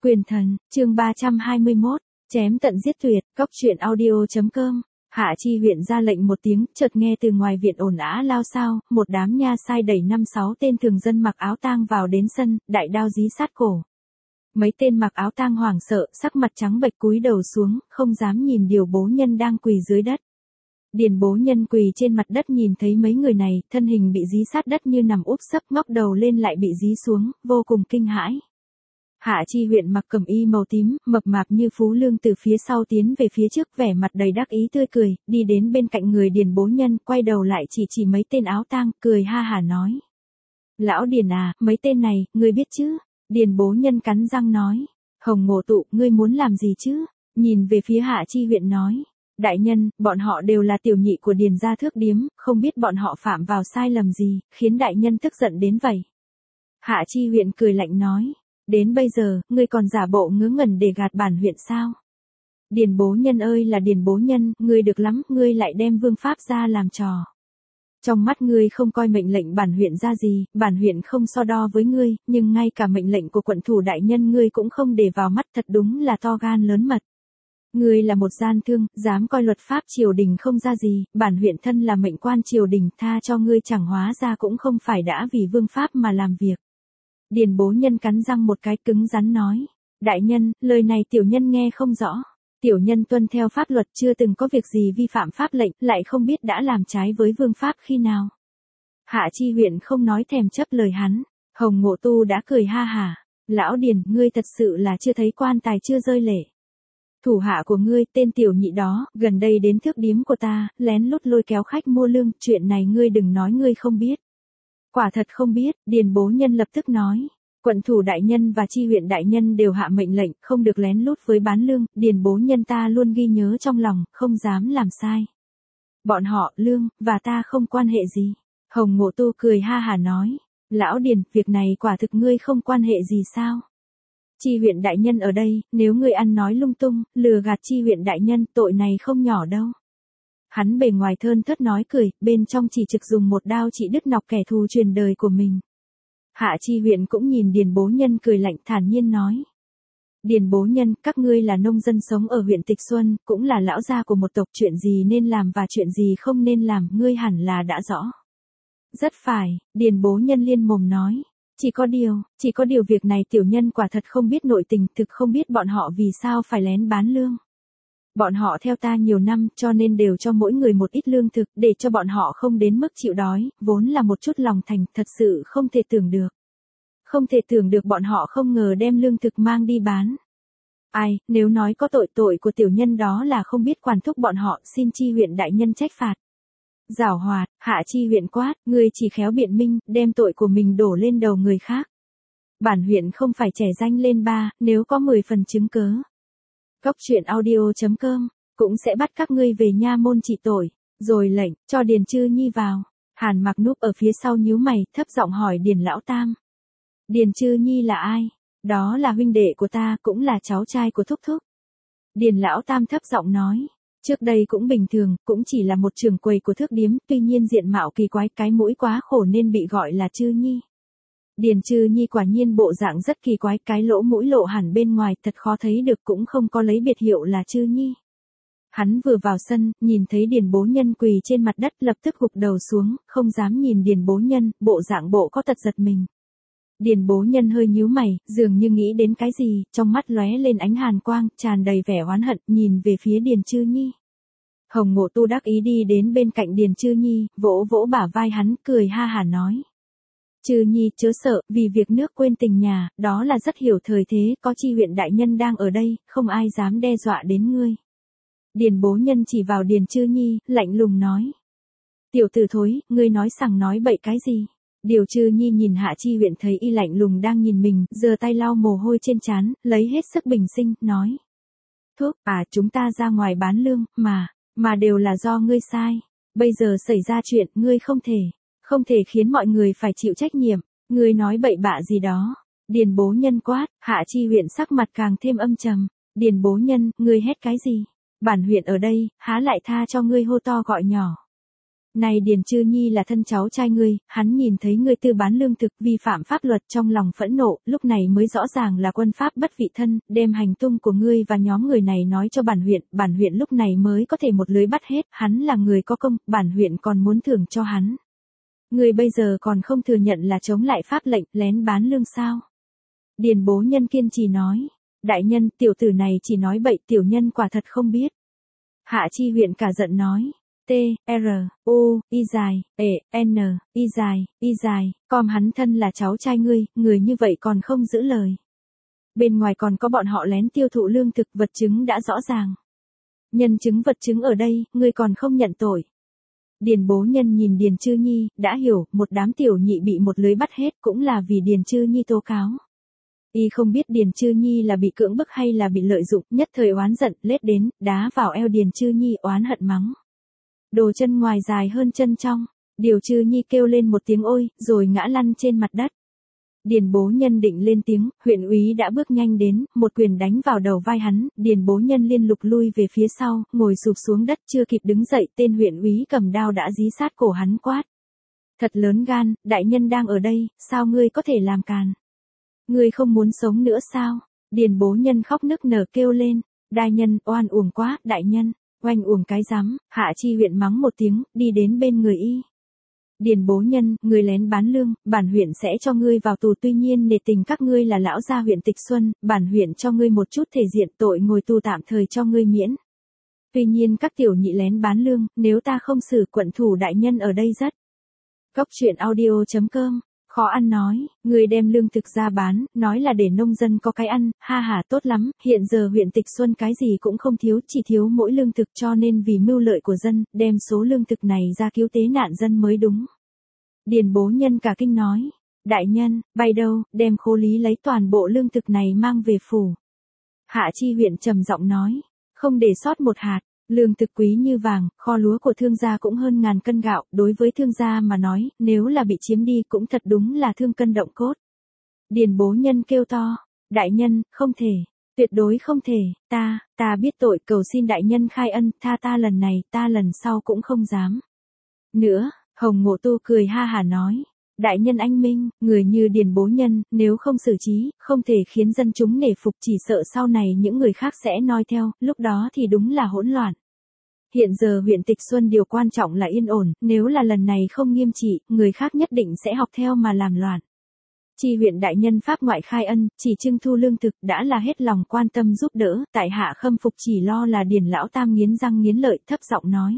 Quyền thần, chương 321, chém tận giết tuyệt, cóc truyện audio.com. Hạ Chi huyện ra lệnh một tiếng, chợt nghe từ ngoài viện ồn ào lao xao, một đám nha sai đẩy 5-6 tên thường dân mặc áo tang vào đến sân, đại đao dí sát cổ. Mấy tên mặc áo tang hoảng sợ, sắc mặt trắng bệch cúi đầu xuống, không dám nhìn Điền Bố Nhân đang quỳ dưới đất. Điền Bố Nhân quỳ trên mặt đất nhìn thấy mấy người này, thân hình bị dí sát đất như nằm úp sấp, ngóc đầu lên lại bị dí xuống, vô cùng kinh hãi. Hạ Chi huyện mặc cẩm y màu tím, mập mạp như Phú Lương từ phía sau tiến về phía trước, vẻ mặt đầy đắc ý tươi cười, đi đến bên cạnh người Điền Bố Nhân, quay đầu lại chỉ mấy tên áo tang, cười ha hả nói: "Lão Điền à, mấy tên này, ngươi biết chứ?" Điền Bố Nhân cắn răng nói: "Hồng Ngộ Tụ, ngươi muốn làm gì chứ?" Nhìn về phía Hạ Chi huyện nói: "Đại nhân, bọn họ đều là tiểu nhị của Điền gia thước điếm, không biết bọn họ phạm vào sai lầm gì, khiến đại nhân tức giận đến vậy." Hạ Chi huyện cười lạnh nói: "Đến bây giờ, ngươi còn giả bộ ngớ ngẩn để gạt bản huyện sao? Điền Bố Nhân ơi là Điền Bố Nhân, ngươi được lắm, ngươi lại đem vương pháp ra làm trò. Trong mắt ngươi không coi mệnh lệnh bản huyện ra gì, bản huyện không so đo với ngươi, nhưng ngay cả mệnh lệnh của quận thủ đại nhân ngươi cũng không để vào mắt, thật đúng là to gan lớn mật. Ngươi là một gian thương, dám coi luật pháp triều đình không ra gì, bản huyện thân là mệnh quan triều đình, tha cho ngươi chẳng hóa ra cũng không phải đã vì vương pháp mà làm việc." Điền Bố Nhân cắn răng một cái, cứng rắn nói: "Đại nhân, lời này tiểu nhân nghe không rõ. Tiểu nhân tuân theo pháp luật, chưa từng có việc gì vi phạm pháp lệnh, lại không biết đã làm trái với vương pháp khi nào." Hạ Chi huyện không nói thèm chấp lời hắn. Hồng Ngộ Tu đã cười ha hả: "Lão Điền, ngươi thật sự là chưa thấy quan tài chưa rơi lệ. Thủ hạ của ngươi, tên tiểu nhị đó, gần đây đến thước điếm của ta, lén lút lôi kéo khách mua lương, chuyện này ngươi đừng nói ngươi không biết." "Quả thật không biết." Điền Bố Nhân lập tức nói: "Quận thủ đại nhân và Chi huyện đại nhân đều hạ mệnh lệnh, không được lén lút với bán lương, Điền Bố Nhân ta luôn ghi nhớ trong lòng, không dám làm sai. Bọn họ, lương, và ta không quan hệ gì." Hồng Ngộ Tu cười ha hả nói: "Lão Điền, việc này quả thực ngươi không quan hệ gì sao? Chi huyện đại nhân ở đây, nếu ngươi ăn nói lung tung, lừa gạt Chi huyện đại nhân, tội này không nhỏ đâu." Hắn bề ngoài thơn thớt nói cười, bên trong chỉ trực dùng một đao chỉ đứt nọc kẻ thù truyền đời của mình. Hạ Chi huyện cũng nhìn Điền Bố Nhân cười lạnh, thản nhiên nói: "Điền Bố Nhân, các ngươi là nông dân sống ở huyện Tịch Xuân, cũng là lão gia của một tộc, chuyện gì nên làm và chuyện gì không nên làm, ngươi hẳn là đã rõ." "Rất phải." Điền Bố Nhân liên mồm nói: Chỉ có điều việc này tiểu nhân quả thật không biết nội tình, thực không biết bọn họ vì sao phải lén bán lương. Bọn họ theo ta nhiều năm, cho nên đều cho mỗi người một ít lương thực, để cho bọn họ không đến mức chịu đói, vốn là một chút lòng thành, thật sự không thể tưởng được. Không thể tưởng được bọn họ không ngờ đem lương thực mang đi bán. Ai, nếu nói có tội của tiểu nhân đó là không biết quản thúc bọn họ, xin Chi huyện đại nhân trách phạt." Giảo hoạt, Hạ Chi huyện quát: "Ngươi chỉ khéo biện minh, đem tội của mình đổ lên đầu người khác. Bản huyện không phải trẻ danh lên ba, nếu có 10 phần chứng cớ, cóc truyện audio.com cũng sẽ bắt các ngươi về nha môn trị tội." Rồi lệnh cho Điền Chư Nhi vào. Hàn Mặc núp ở phía sau nhíu mày, thấp giọng hỏi Điền lão tam: "Điền Chư Nhi là ai?" "Đó là huynh đệ của ta, cũng là cháu trai của thúc thúc." Điền lão tam thấp giọng nói: "Trước đây cũng bình thường, cũng chỉ là một trưởng quầy của thước điếm, tuy nhiên diện mạo kỳ quái, cái mũi quá khổ nên bị gọi là Chư Nhi." Điền Chư Nhi quả nhiên bộ dạng rất kỳ quái, cái lỗ mũi lộ hẳn bên ngoài, thật khó thấy được, cũng không có lấy biệt hiệu là Chư Nhi. Hắn vừa vào sân, nhìn thấy Điền Bố Nhân quỳ trên mặt đất, lập tức gục đầu xuống, không dám nhìn Điền Bố Nhân, bộ dạng bộ có tật giật mình. Điền Bố Nhân hơi nhíu mày, dường như nghĩ đến cái gì, trong mắt lóe lên ánh hàn quang, tràn đầy vẻ oán hận, nhìn về phía Điền Chư Nhi. Hồng Ngộ Tu đắc ý đi đến bên cạnh Điền Chư Nhi, vỗ vỗ bả vai hắn, cười ha hả nói: "Chư Nhi chớ sợ, vì việc nước quên tình nhà, đó là rất hiểu thời thế, có Chi huyện đại nhân đang ở đây, không ai dám đe dọa đến ngươi." Điền Bố Nhân chỉ vào Điền Chư Nhi, lạnh lùng nói: "Tiểu tử thối, ngươi nói sằng nói bậy cái gì?" Điền Chư Nhi nhìn Hạ Chi huyện thấy y lạnh lùng đang nhìn mình, giơ tay lau mồ hôi trên trán, lấy hết sức bình sinh, nói: "Thuốc, chúng ta ra ngoài bán lương, mà đều là do ngươi sai. Bây giờ xảy ra chuyện, ngươi không thể khiến mọi người phải chịu trách nhiệm. Ngươi nói bậy bạ gì đó." Điền Bố Nhân quát. Hạ Chi huyện sắc mặt càng thêm âm trầm: "Điền Bố Nhân, ngươi hét cái gì? Bản huyện ở đây, há lại tha cho ngươi hô to gọi nhỏ." Này Điền Trư Nhi là thân cháu trai ngươi, hắn nhìn thấy ngươi tư bán lương thực vi phạm pháp luật trong lòng phẫn nộ, lúc này mới rõ ràng là quân pháp bất vị thân, đem hành tung của ngươi và nhóm người này nói cho bản huyện lúc này mới có thể một lưới bắt hết, hắn là người có công, bản huyện còn muốn thưởng cho hắn. Ngươi bây giờ còn không thừa nhận là chống lại pháp lệnh, lén bán lương sao? Điền Bố Nhân kiên trì nói, đại nhân, tiểu tử này chỉ nói bậy, tiểu nhân quả thật không biết. Hạ Chi huyện cả giận nói. T, R, U, Y dài, E, N, Y dài, com hắn thân là cháu trai ngươi, người như vậy còn không giữ lời. Bên ngoài còn có bọn họ lén tiêu thụ lương thực, vật chứng đã rõ ràng. Nhân chứng vật chứng ở đây, ngươi còn không nhận tội. Điền Bố Nhân nhìn Điền Trư Nhi, đã hiểu, một đám tiểu nhị bị một lưới bắt hết cũng là vì Điền Trư Nhi tố cáo. Y không biết Điền Trư Nhi là bị cưỡng bức hay là bị lợi dụng, nhất thời oán giận, lết đến, đá vào eo Điền Trư Nhi oán hận mắng. Đồ chân ngoài dài hơn chân trong, Điền Trư Nhi kêu lên một tiếng ôi, rồi ngã lăn trên mặt đất. Điền Bố Nhân định lên tiếng, huyện úy đã bước nhanh đến, một quyền đánh vào đầu vai hắn, Điền Bố Nhân liên lục lui về phía sau, ngồi sụp xuống đất chưa kịp đứng dậy, tên huyện úy cầm đao đã dí sát cổ hắn quát. Thật lớn gan, đại nhân đang ở đây, sao ngươi có thể làm càn? Ngươi không muốn sống nữa sao? Điền Bố Nhân khóc nức nở kêu lên, đại nhân, oan uổng quá, đại nhân, oanh uổng cái rắm, Hạ Chi huyện mắng một tiếng, đi đến bên người y. Điền Bố Nhân, ngươi lén bán lương, bản huyện sẽ cho ngươi vào tù, tuy nhiên nể tình các ngươi là lão gia huyện Tịch Xuân, bản huyện cho ngươi một chút thể diện, tội ngồi tù tạm thời cho ngươi miễn. Tuy nhiên các tiểu nhị lén bán lương, nếu ta không xử, quận thủ đại nhân ở đây rất. Cốc truyện audio.com. Khó ăn nói, người đem lương thực ra bán, nói là để nông dân có cái ăn, ha ha tốt lắm, hiện giờ huyện Tịch Xuân cái gì cũng không thiếu, chỉ thiếu mỗi lương thực, cho nên vì mưu lợi của dân, đem số lương thực này ra cứu tế nạn dân mới đúng. Điền Bố Nhân cả kinh nói, đại nhân, bay đâu, đem khố lý lấy toàn bộ lương thực này mang về phủ. Hạ Chi huyện trầm giọng nói, không để sót một hạt. Lương thực quý như vàng, kho lúa của thương gia cũng hơn 1000 cân gạo, đối với thương gia mà nói, nếu là bị chiếm đi cũng thật đúng là thương cân động cốt. Điền Bố Nhân kêu to, đại nhân, không thể, tuyệt đối không thể, ta biết tội, cầu xin đại nhân khai ân, tha ta lần này, ta lần sau cũng không dám. Nữa, Hồng Ngộ Tu cười ha hả nói, đại nhân anh minh, người như Điền Bố Nhân, nếu không xử trí, không thể khiến dân chúng nể phục, chỉ sợ sau này những người khác sẽ noi theo, lúc đó thì đúng là hỗn loạn. Hiện giờ huyện Tịch Xuân điều quan trọng là yên ổn, nếu là lần này không nghiêm trị, người khác nhất định sẽ học theo mà làm loạn. Chi huyện đại nhân pháp ngoại khai ân, chỉ trưng thu lương thực, đã là hết lòng quan tâm giúp đỡ, tại hạ khâm phục, chỉ lo là Điền lão tam nghiến răng nghiến lợi, thấp giọng nói.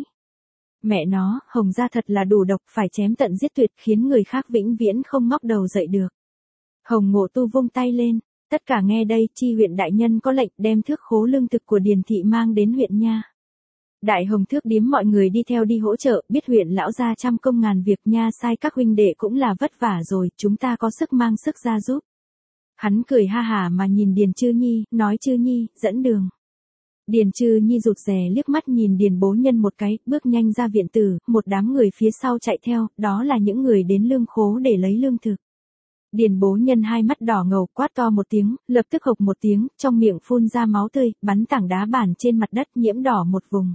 Mẹ nó, Hồng gia thật là đủ độc, phải chém tận giết tuyệt, khiến người khác vĩnh viễn không ngóc đầu dậy được. Hồng Ngộ Tu vung tay lên, tất cả nghe đây, chi huyện đại nhân có lệnh đem thước khố lương thực của Điền thị mang đến huyện nha. Đại Hồng Thước điếm mọi người đi theo đi hỗ trợ, biết huyện lão gia trăm công ngàn việc nha, sai các huynh đệ cũng là vất vả rồi, chúng ta có sức mang sức ra giúp. Hắn cười ha hả mà nhìn Điền Trư Nhi, nói Trư Nhi, dẫn đường. Điền Trư Nhi rụt rè liếc mắt nhìn Điền Bố Nhân một cái, bước nhanh ra viện tử, một đám người phía sau chạy theo, đó là những người đến lương khố để lấy lương thực. Điền Bố Nhân hai mắt đỏ ngầu, quát to một tiếng, lập tức hộc một tiếng, trong miệng phun ra máu tươi, bắn tảng đá bản trên mặt đất nhiễm đỏ một vùng.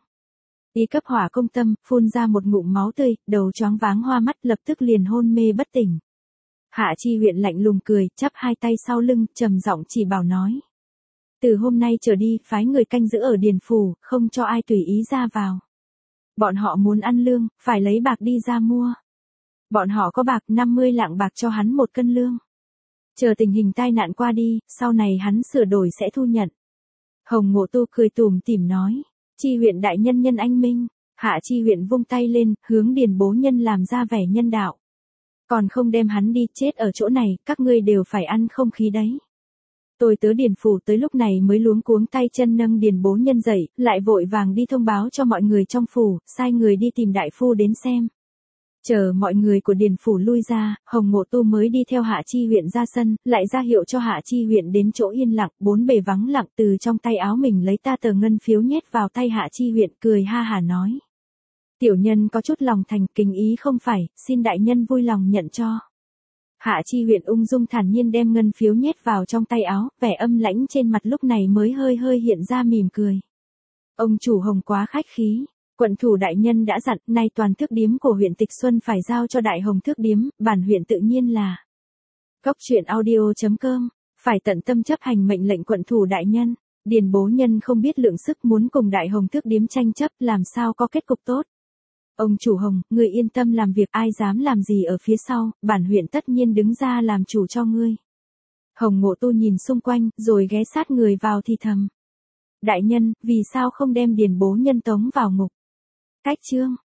Y cấp hỏa công tâm, phun ra một ngụm máu tươi, đầu choáng váng hoa mắt, lập tức liền hôn mê bất tỉnh. Hạ Chi huyện lạnh lùng cười, chắp hai tay sau lưng, trầm giọng chỉ bảo nói. Từ hôm nay trở đi, phái người canh giữ ở Điền phủ, không cho ai tùy ý ra vào. Bọn họ muốn ăn lương, phải lấy bạc đi ra mua. Bọn họ có bạc, 50 lạng bạc cho hắn 1 cân lương. Chờ tình hình tai nạn qua đi, sau này hắn sửa đổi sẽ thu nhận. Hồng Ngộ Tu cười tủm tỉm nói. Chi huyện đại nhân nhân anh minh, Hạ Chi huyện vung tay lên, hướng Điền Bố Nhân làm ra vẻ nhân đạo. Còn không đem hắn đi chết ở chỗ này, các ngươi đều phải ăn không khí đấy. Tôi tớ Điền phủ tới lúc này mới luống cuống tay chân nâng Điền Bố Nhân dậy, lại vội vàng đi thông báo cho mọi người trong phủ, sai người đi tìm đại phu đến xem. Chờ mọi người của Điền phủ lui ra, Hồng Ngộ Tu mới đi theo Hạ Chi huyện ra sân, lại ra hiệu cho Hạ Chi huyện đến chỗ yên lặng, bốn bề vắng lặng, từ trong tay áo mình lấy ta tờ ngân phiếu nhét vào tay Hạ Chi huyện, cười ha hả nói. Tiểu nhân có chút lòng thành kính ý không phải, xin đại nhân vui lòng nhận cho. Hạ Chi huyện ung dung thản nhiên đem ngân phiếu nhét vào trong tay áo, vẻ âm lãnh trên mặt lúc này mới hơi hơi hiện ra mỉm cười. Ông chủ Hồng quá khách khí. Quận thủ đại nhân đã dặn, nay toàn thước điếm của huyện Tịch Xuân phải giao cho Đại Hồng thước điếm, bản huyện tự nhiên là. Góc truyện audio.com, phải tận tâm chấp hành mệnh lệnh quận thủ đại nhân. Điền bố nhân không biết lượng sức muốn cùng Đại Hồng thước điếm tranh chấp, làm sao có kết cục tốt. Ông chủ Hồng, người yên tâm làm việc, ai dám làm gì ở phía sau, bản huyện tất nhiên đứng ra làm chủ cho ngươi. Hồng Ngộ Tu nhìn xung quanh, rồi ghé sát người vào thì thầm. Đại nhân, vì sao không đem Điền bố nhân tống vào ngục? Cách chương